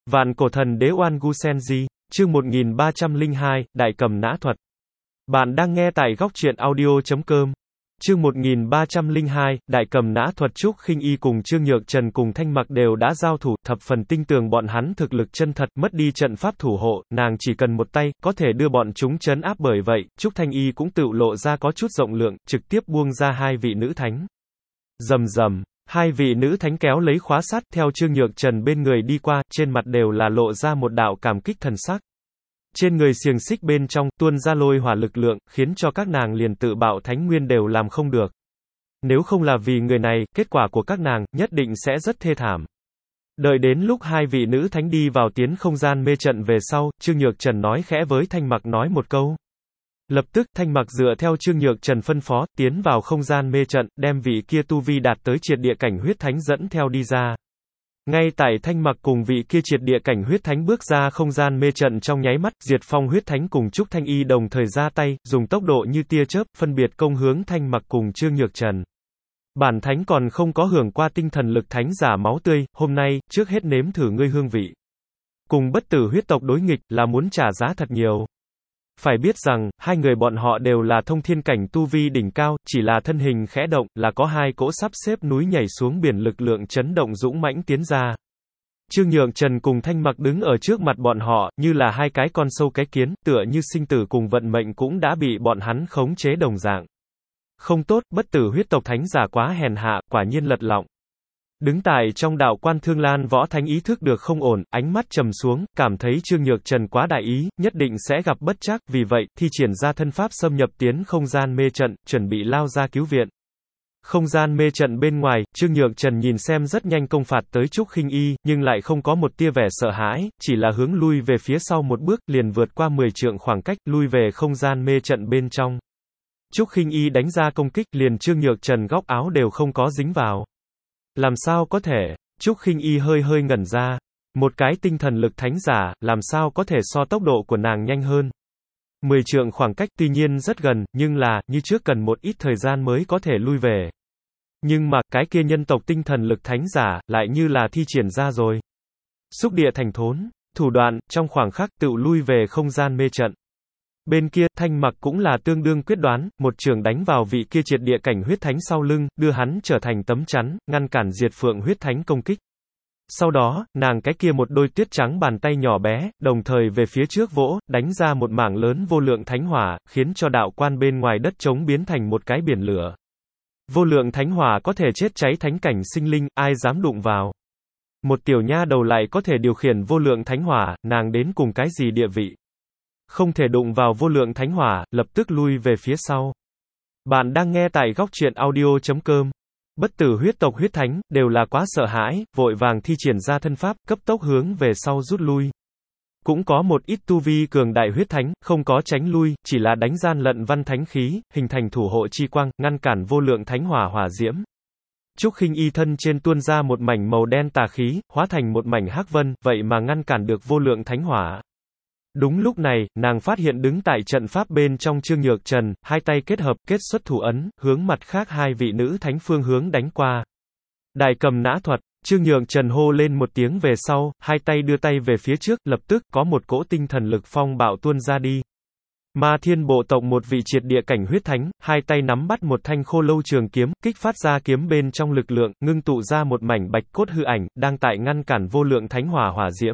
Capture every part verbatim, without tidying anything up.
Vạn cổ thần đế Oan Gu Senji, chương một nghìn ba trăm lẻ hai, Đại cầm nã thuật. Bạn đang nghe tại góc truyện audio chấm com. Chương một nghìn ba trăm lẻ hai, Đại cầm nã thuật. Trúc Khinh Y cùng Trương Nhược Trần cùng Thanh Mặc đều đã giao thủ, thập phần tin tưởng bọn hắn thực lực chân thật, mất đi trận pháp thủ hộ, nàng chỉ cần một tay, có thể đưa bọn chúng trấn áp. Bởi vậy, Trúc Thanh Y cũng tự lộ ra có chút rộng lượng, trực tiếp buông ra hai vị nữ thánh. Rầm rầm. Hai vị nữ thánh kéo lấy khóa sắt theo Trương Nhược Trần bên người đi qua, trên mặt đều là lộ ra một đạo cảm kích thần sắc. Trên người xiềng xích bên trong, tuôn ra lôi hỏa lực lượng, khiến cho các nàng liền tự bạo thánh nguyên đều làm không được. Nếu không là vì người này, kết quả của các nàng, nhất định sẽ rất thê thảm. Đợi đến lúc hai vị nữ thánh đi vào tiến không gian mê trận về sau, Trương Nhược Trần nói khẽ với Thanh Mặc nói một câu. Lập tức, Thanh Mặc dựa theo Trương Nhược Trần phân phó, tiến vào không gian mê trận, đem vị kia tu vi đạt tới triệt địa cảnh huyết thánh dẫn theo đi ra. Ngay tại Thanh Mặc cùng vị kia triệt địa cảnh huyết thánh bước ra không gian mê trận trong nháy mắt, Diệt Phong huyết thánh cùng Trúc Thanh Y đồng thời ra tay, dùng tốc độ như tia chớp, phân biệt công hướng Thanh Mặc cùng Trương Nhược Trần. Bản thánh còn không có hưởng qua tinh thần lực thánh giả máu tươi, hôm nay, trước hết nếm thử ngươi hương vị. Cùng bất tử huyết tộc đối nghịch, là muốn trả giá thật nhiều. Phải biết rằng, hai người bọn họ đều là thông thiên cảnh tu vi đỉnh cao, chỉ là thân hình khẽ động, là có hai cỗ sắp xếp núi nhảy xuống biển lực lượng chấn động dũng mãnh tiến ra. Trương Nhược Trần cùng Thanh Mặc đứng ở trước mặt bọn họ, như là hai cái con sâu cái kiến, tựa như sinh tử cùng vận mệnh cũng đã bị bọn hắn khống chế đồng dạng. Không tốt, bất tử huyết tộc thánh giả quá hèn hạ, quả nhiên lật lọng. Đứng tại trong đạo quan Thương Lan Võ Thánh ý thức được không ổn, ánh mắt trầm xuống, cảm thấy Trương Nhược Trần quá đại ý, nhất định sẽ gặp bất trắc, vì vậy, thi triển ra thân pháp xâm nhập tiến không gian mê trận, chuẩn bị lao ra cứu viện. Không gian mê trận bên ngoài, Trương Nhược Trần nhìn xem rất nhanh công phạt tới Trúc Khinh Y, nhưng lại không có một tia vẻ sợ hãi, chỉ là hướng lui về phía sau một bước, liền vượt qua mười trượng khoảng cách, lui về không gian mê trận bên trong. Trúc Khinh Y đánh ra công kích, liền Trương Nhược Trần góc áo đều không có dính vào. Làm sao có thể? Trúc Khinh Y hơi hơi ngẩn ra. Một cái tinh thần lực thánh giả, làm sao có thể so tốc độ của nàng nhanh hơn? Mười trượng khoảng cách tuy nhiên rất gần, nhưng là, như trước cần một ít thời gian mới có thể lui về. Nhưng mà, cái kia nhân tộc tinh thần lực thánh giả, lại như là thi triển ra rồi. Xúc địa thành thốn, thủ đoạn, trong khoảng khắc tự lui về không gian mê trận. Bên kia, Thanh Mặc cũng là tương đương quyết đoán, một trường đánh vào vị kia triệt địa cảnh huyết thánh sau lưng, đưa hắn trở thành tấm chắn, ngăn cản Diệt Phượng huyết thánh công kích. Sau đó, nàng cái kia một đôi tuyết trắng bàn tay nhỏ bé, đồng thời về phía trước vỗ, đánh ra một mảng lớn vô lượng thánh hỏa, khiến cho đạo quan bên ngoài đất trống biến thành một cái biển lửa. Vô lượng thánh hỏa có thể chết cháy thánh cảnh sinh linh, ai dám đụng vào. Một tiểu nha đầu lại có thể điều khiển vô lượng thánh hỏa, nàng đến cùng cái gì địa vị? Không thể đụng vào vô lượng thánh hỏa, lập tức lui về phía sau. Bạn đang nghe tại góc truyện audio chấm com. Bất tử huyết tộc huyết thánh, đều là quá sợ hãi, vội vàng thi triển ra thân pháp, cấp tốc hướng về sau rút lui. Cũng có một ít tu vi cường đại huyết thánh, không có tránh lui, chỉ là đánh gian lận văn thánh khí, hình thành thủ hộ chi quang, ngăn cản vô lượng thánh hỏa hỏa diễm. Trúc Khinh Y thân trên tuôn ra một mảnh màu đen tà khí, hóa thành một mảnh hắc vân, vậy mà ngăn cản được vô lượng thánh hỏa. Đúng lúc này, nàng phát hiện đứng tại trận pháp bên trong Trương Nhược Trần, hai tay kết hợp, kết xuất thủ ấn, hướng mặt khác hai vị nữ thánh phương hướng đánh qua. Đại cầm nã thuật, Trương Nhược Trần hô lên một tiếng về sau, hai tay đưa tay về phía trước, lập tức, có một cỗ tinh thần lực phong bạo tuôn ra đi. Ma Thiên bộ tộc một vị triệt địa cảnh huyết thánh, hai tay nắm bắt một thanh khô lâu trường kiếm, kích phát ra kiếm bên trong lực lượng, ngưng tụ ra một mảnh bạch cốt hư ảnh, đang tại ngăn cản vô lượng thánh hỏa hỏa diễm.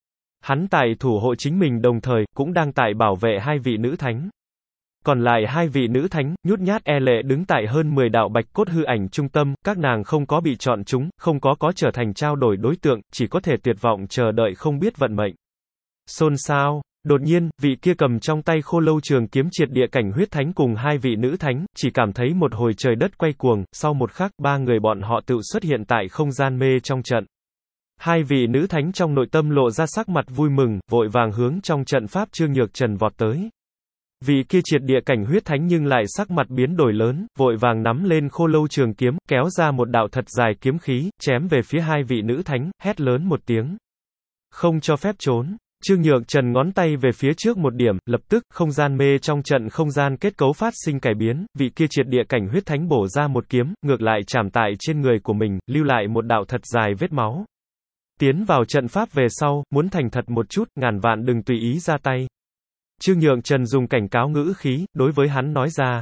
Hắn tại thủ hộ chính mình đồng thời, cũng đang tại bảo vệ hai vị nữ thánh. Còn lại hai vị nữ thánh, nhút nhát e lệ đứng tại hơn mười đạo bạch cốt hư ảnh trung tâm, các nàng không có bị chọn chúng, không có có trở thành trao đổi đối tượng, chỉ có thể tuyệt vọng chờ đợi không biết vận mệnh. Xôn xao. Đột nhiên, vị kia cầm trong tay khô lâu trường kiếm triệt địa cảnh huyết thánh cùng hai vị nữ thánh, chỉ cảm thấy một hồi trời đất quay cuồng, sau một khắc, ba người bọn họ tự xuất hiện tại không gian mê trong trận. Hai vị nữ thánh trong nội tâm lộ ra sắc mặt vui mừng, vội vàng hướng trong trận pháp Trương Nhược Trần vọt tới. Vị kia triệt địa cảnh huyết thánh nhưng lại sắc mặt biến đổi lớn, vội vàng nắm lên khô lâu trường kiếm, kéo ra một đạo thật dài kiếm khí, chém về phía hai vị nữ thánh, hét lớn một tiếng. Không cho phép trốn. Trương Nhược Trần ngón tay về phía trước một điểm, lập tức, không gian mê trong trận không gian kết cấu phát sinh cải biến, vị kia triệt địa cảnh huyết thánh bổ ra một kiếm, ngược lại chạm tại trên người của mình, lưu lại một đạo thật dài vết máu. Tiến vào trận pháp về sau, muốn thành thật một chút, ngàn vạn đừng tùy ý ra tay. Trương Nhượng Trần dùng cảnh cáo ngữ khí, đối với hắn nói ra.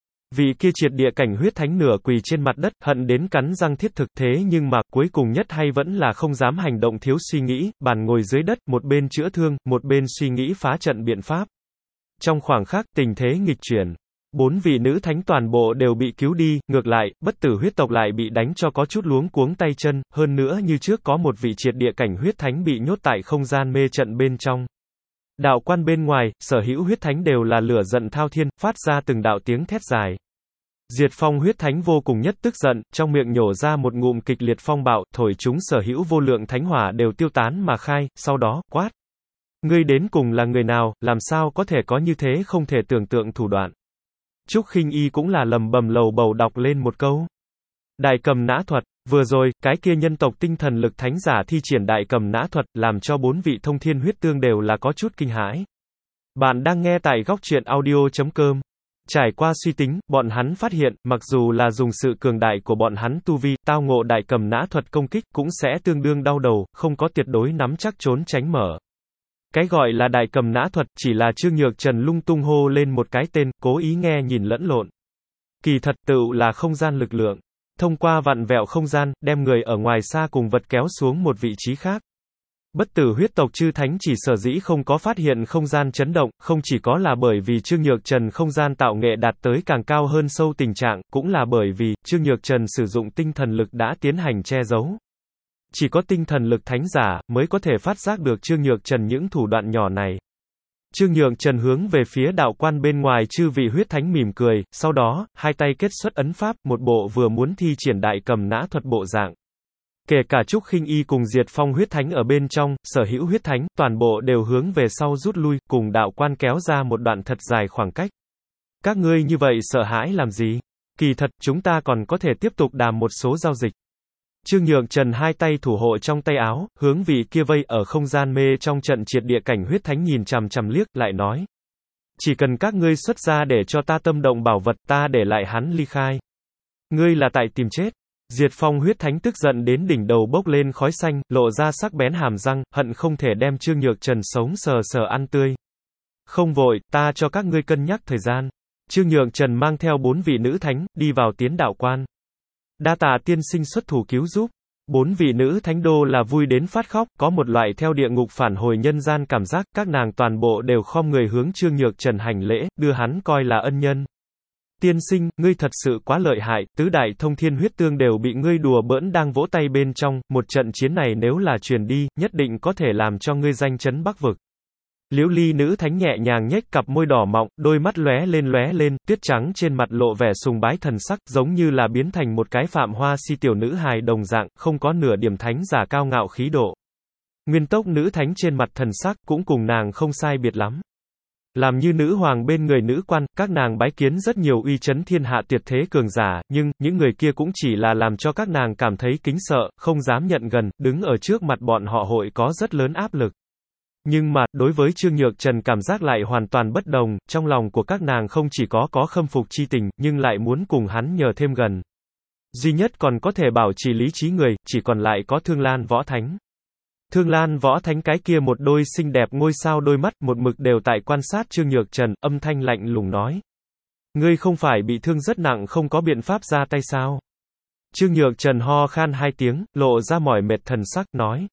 Vị kia triệt địa cảnh huyết thánh nửa quỳ trên mặt đất, hận đến cắn răng thiết thực, thế nhưng mà, cuối cùng nhất hay vẫn là không dám hành động thiếu suy nghĩ, bàn ngồi dưới đất, một bên chữa thương, một bên suy nghĩ phá trận biện pháp. Trong khoảng khắc, tình thế nghịch chuyển. Bốn vị nữ thánh toàn bộ đều bị cứu đi, ngược lại, bất tử huyết tộc lại bị đánh cho có chút luống cuống tay chân, hơn nữa như trước có một vị triệt địa cảnh huyết thánh bị nhốt tại không gian mê trận bên trong. Đạo quan bên ngoài, sở hữu huyết thánh đều là lửa giận thao thiên, phát ra từng đạo tiếng thét dài. Diệt Phong huyết thánh vô cùng nhất tức giận, trong miệng nhổ ra một ngụm kịch liệt phong bạo, thổi chúng sở hữu vô lượng thánh hỏa đều tiêu tán mà khai, sau đó, quát. Ngươi đến cùng là người nào, làm sao có thể có như thế không thể tưởng tượng thủ đoạn. Trúc Khinh Y cũng là lầm bầm lầu bầu đọc lên một câu. Đại cầm nã thuật, vừa rồi, cái kia nhân tộc tinh thần lực thánh giả thi triển đại cầm nã thuật, làm cho bốn vị thông thiên huyết tương đều là có chút kinh hãi. Bạn đang nghe tại góc truyện audio chấm com. Trải qua suy tính, bọn hắn phát hiện, mặc dù là dùng sự cường đại của bọn hắn tu vi, tao ngộ đại cầm nã thuật công kích, cũng sẽ tương đương đau đầu, không có tuyệt đối nắm chắc trốn tránh mở. Cái gọi là đại cầm nã thuật, chỉ là Trương Nhược Trần lung tung hô lên một cái tên, cố ý nghe nhìn lẫn lộn. Kỳ thật tựu là không gian lực lượng. Thông qua vặn vẹo không gian, đem người ở ngoài xa cùng vật kéo xuống một vị trí khác. Bất tử huyết tộc chư thánh chỉ sở dĩ không có phát hiện không gian chấn động, không chỉ có là bởi vì Trương Nhược Trần không gian tạo nghệ đạt tới càng cao hơn sâu tình trạng, cũng là bởi vì, Trương Nhược Trần sử dụng tinh thần lực đã tiến hành che giấu. Chỉ có tinh thần lực thánh giả, mới có thể phát giác được Trương Nhược Trần những thủ đoạn nhỏ này. Trương Nhược Trần hướng về phía đạo quan bên ngoài chư vị huyết thánh mỉm cười, sau đó, hai tay kết xuất ấn pháp, một bộ vừa muốn thi triển đại cầm nã thuật bộ dạng. Kể cả Trúc Khinh Y cùng Diệt Phong huyết thánh ở bên trong, sở hữu huyết thánh, toàn bộ đều hướng về sau rút lui, cùng đạo quan kéo ra một đoạn thật dài khoảng cách. Các ngươi như vậy sợ hãi làm gì? Kỳ thật, chúng ta còn có thể tiếp tục đàm một số giao dịch. Trương Nhượng Trần hai tay thủ hộ trong tay áo, hướng vị kia vây ở không gian mê trong trận triệt địa cảnh huyết thánh nhìn chằm chằm liếc, lại nói. Chỉ cần các ngươi xuất ra để cho ta tâm động bảo vật, ta để lại hắn ly khai. Ngươi là tại tìm chết. Diệt Phong huyết thánh tức giận đến đỉnh đầu bốc lên khói xanh, lộ ra sắc bén hàm răng, hận không thể đem Trương Nhược Trần sống sờ sờ ăn tươi. Không vội, ta cho các ngươi cân nhắc thời gian. Trương Nhược Trần mang theo bốn vị nữ thánh, đi vào tiến đạo quan. Đa tạ tiên sinh xuất thủ cứu giúp. Bốn vị nữ thánh đô là vui đến phát khóc, có một loại theo địa ngục phản hồi nhân gian cảm giác, các nàng toàn bộ đều khom người hướng Trương Nhược Trần hành lễ, đưa hắn coi là ân nhân. Tiên sinh, ngươi thật sự quá lợi hại, tứ đại thông thiên huyết tương đều bị ngươi đùa bỡn đang vỗ tay bên trong, một trận chiến này nếu là truyền đi, nhất định có thể làm cho ngươi danh chấn Bắc vực. Liễu Ly nữ thánh nhẹ nhàng nhếch cặp môi đỏ mọng, đôi mắt lóe lên lóe lên, tuyết trắng trên mặt lộ vẻ sùng bái thần sắc, giống như là biến thành một cái Phạm Hoa Si tiểu nữ hài đồng dạng, không có nửa điểm thánh giả cao ngạo khí độ. Nguyên Tốc nữ thánh trên mặt thần sắc, cũng cùng nàng không sai biệt lắm. Làm như nữ hoàng bên người nữ quan, các nàng bái kiến rất nhiều uy chấn thiên hạ tuyệt thế cường giả, nhưng, những người kia cũng chỉ là làm cho các nàng cảm thấy kính sợ, không dám nhận gần, đứng ở trước mặt bọn họ hội có rất lớn áp lực. Nhưng mà, đối với Trương Nhược Trần cảm giác lại hoàn toàn bất đồng, trong lòng của các nàng không chỉ có có khâm phục chi tình, nhưng lại muốn cùng hắn nhờ thêm gần. Duy nhất còn có thể bảo trì lý trí người, chỉ còn lại có Thương Lan Võ Thánh. Thương Lan Võ Thánh cái kia một đôi xinh đẹp ngôi sao đôi mắt, một mực đều tại quan sát Trương Nhược Trần, âm thanh lạnh lùng nói. Ngươi không phải bị thương rất nặng không có biện pháp ra tay sao? Trương Nhược Trần ho khan hai tiếng, lộ ra mỏi mệt thần sắc, nói.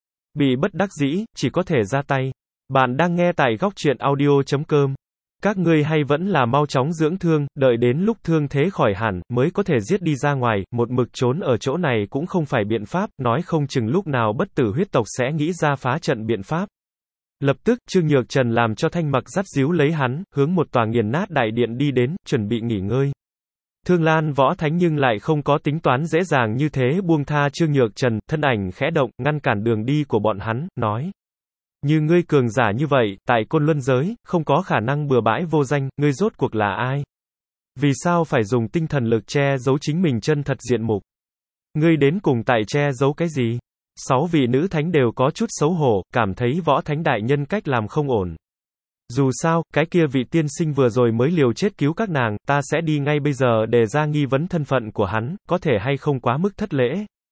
Bị bất đắc dĩ, chỉ có thể ra tay. Bạn đang nghe tại góc truyện audio chấm com. Các ngươi hay vẫn là mau chóng dưỡng thương, đợi đến lúc thương thế khỏi hẳn, mới có thể giết đi ra ngoài, một mực trốn ở chỗ này cũng không phải biện pháp, nói không chừng lúc nào bất tử huyết tộc sẽ nghĩ ra phá trận biện pháp. Lập tức, Trương Nhược Trần làm cho Thanh Mặc dắt díu lấy hắn, hướng một tòa nghiền nát đại điện đi đến, chuẩn bị nghỉ ngơi. Thương Lan Võ Thánh nhưng lại không có tính toán dễ dàng như thế buông tha Trương Nhược Trần, thân ảnh khẽ động, ngăn cản đường đi của bọn hắn, nói. Như ngươi cường giả như vậy, tại Côn Luân giới, không có khả năng bừa bãi vô danh, ngươi rốt cuộc là ai? Vì sao phải dùng tinh thần lực che giấu chính mình chân thật diện mục? Ngươi đến cùng tại che giấu cái gì? Sáu vị nữ thánh đều có chút xấu hổ, cảm thấy Võ Thánh đại nhân cách làm không ổn. Dù sao, cái kia vị tiên sinh vừa rồi mới liều chết cứu các nàng, ta sẽ đi ngay bây giờ để ra nghi vấn thân phận của hắn, có thể hay không quá mức thất lễ.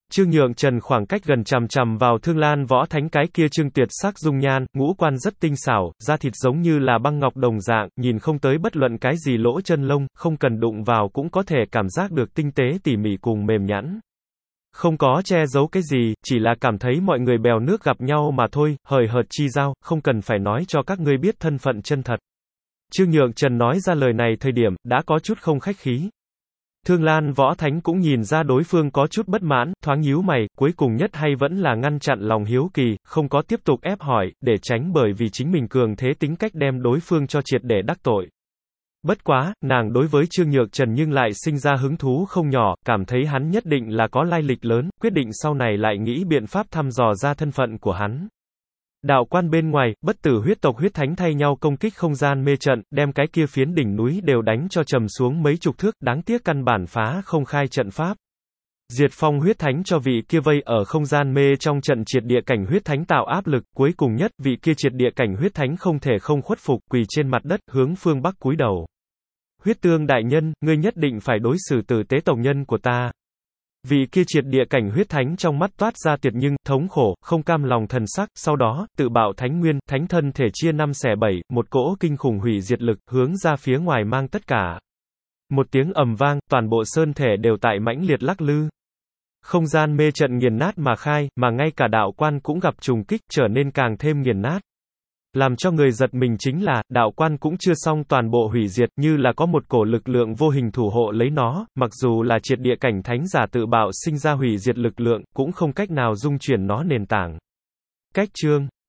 Trương Nhượng Trần khoảng cách gần chằm chằm vào Thương Lan Võ Thánh cái kia trương tuyệt sắc dung nhan, ngũ quan rất tinh xảo, da thịt giống như là băng ngọc đồng dạng, nhìn không tới bất luận cái gì lỗ chân lông, không cần đụng vào cũng có thể cảm giác được tinh tế tỉ mỉ cùng mềm nhẵn. Không có che giấu cái gì, chỉ là cảm thấy mọi người bèo nước gặp nhau mà thôi, hời hợt chi giao, không cần phải nói cho các ngươi biết thân phận chân thật. Trương Nhượng Trần nói ra lời này thời điểm, đã có chút không khách khí. Thương Lan Võ Thánh cũng nhìn ra đối phương có chút bất mãn, thoáng nhíu mày, cuối cùng nhất hay vẫn là ngăn chặn lòng hiếu kỳ, không có tiếp tục ép hỏi, để tránh bởi vì chính mình cường thế tính cách đem đối phương cho triệt để đắc tội. Bất quá, nàng đối với Trương Nhượng Trần nhưng lại sinh ra hứng thú không nhỏ, cảm thấy hắn nhất định là có lai lịch lớn, quyết định sau này lại nghĩ biện pháp thăm dò ra thân phận của hắn. Đạo quan bên ngoài, bất tử huyết tộc huyết thánh thay nhau công kích không gian mê trận, đem cái kia phiến đỉnh núi đều đánh cho trầm xuống mấy chục thước, đáng tiếc căn bản phá không khai trận pháp. Diệt Phong huyết thánh cho vị kia vây ở không gian mê trong trận triệt địa cảnh huyết thánh tạo áp lực, cuối cùng nhất, vị kia triệt địa cảnh huyết thánh không thể không khuất phục, quỳ trên mặt đất, hướng phương bắc cúi đầu. Huyết Tương đại nhân, ngươi nhất định phải đối xử tử tế tộc nhân của ta. Vị kia triệt địa cảnh huyết thánh trong mắt toát ra tiệt nhưng, thống khổ, không cam lòng thần sắc, sau đó, tự bạo thánh nguyên, thánh thân thể chia năm xẻ bảy, một cỗ kinh khủng hủy diệt lực, hướng ra phía ngoài mang tất cả. Một tiếng ầm vang, toàn bộ sơn thể đều tại mãnh liệt lắc lư. Không gian mê trận nghiền nát mà khai, mà ngay cả đạo quan cũng gặp trùng kích, trở nên càng thêm nghiền nát. Làm cho người giật mình chính là, đạo quan cũng chưa xong toàn bộ hủy diệt, như là có một cổ lực lượng vô hình thủ hộ lấy nó, mặc dù là triệt địa cảnh thánh giả tự bạo sinh ra hủy diệt lực lượng, cũng không cách nào dung chuyển nó nền tảng. Cách chương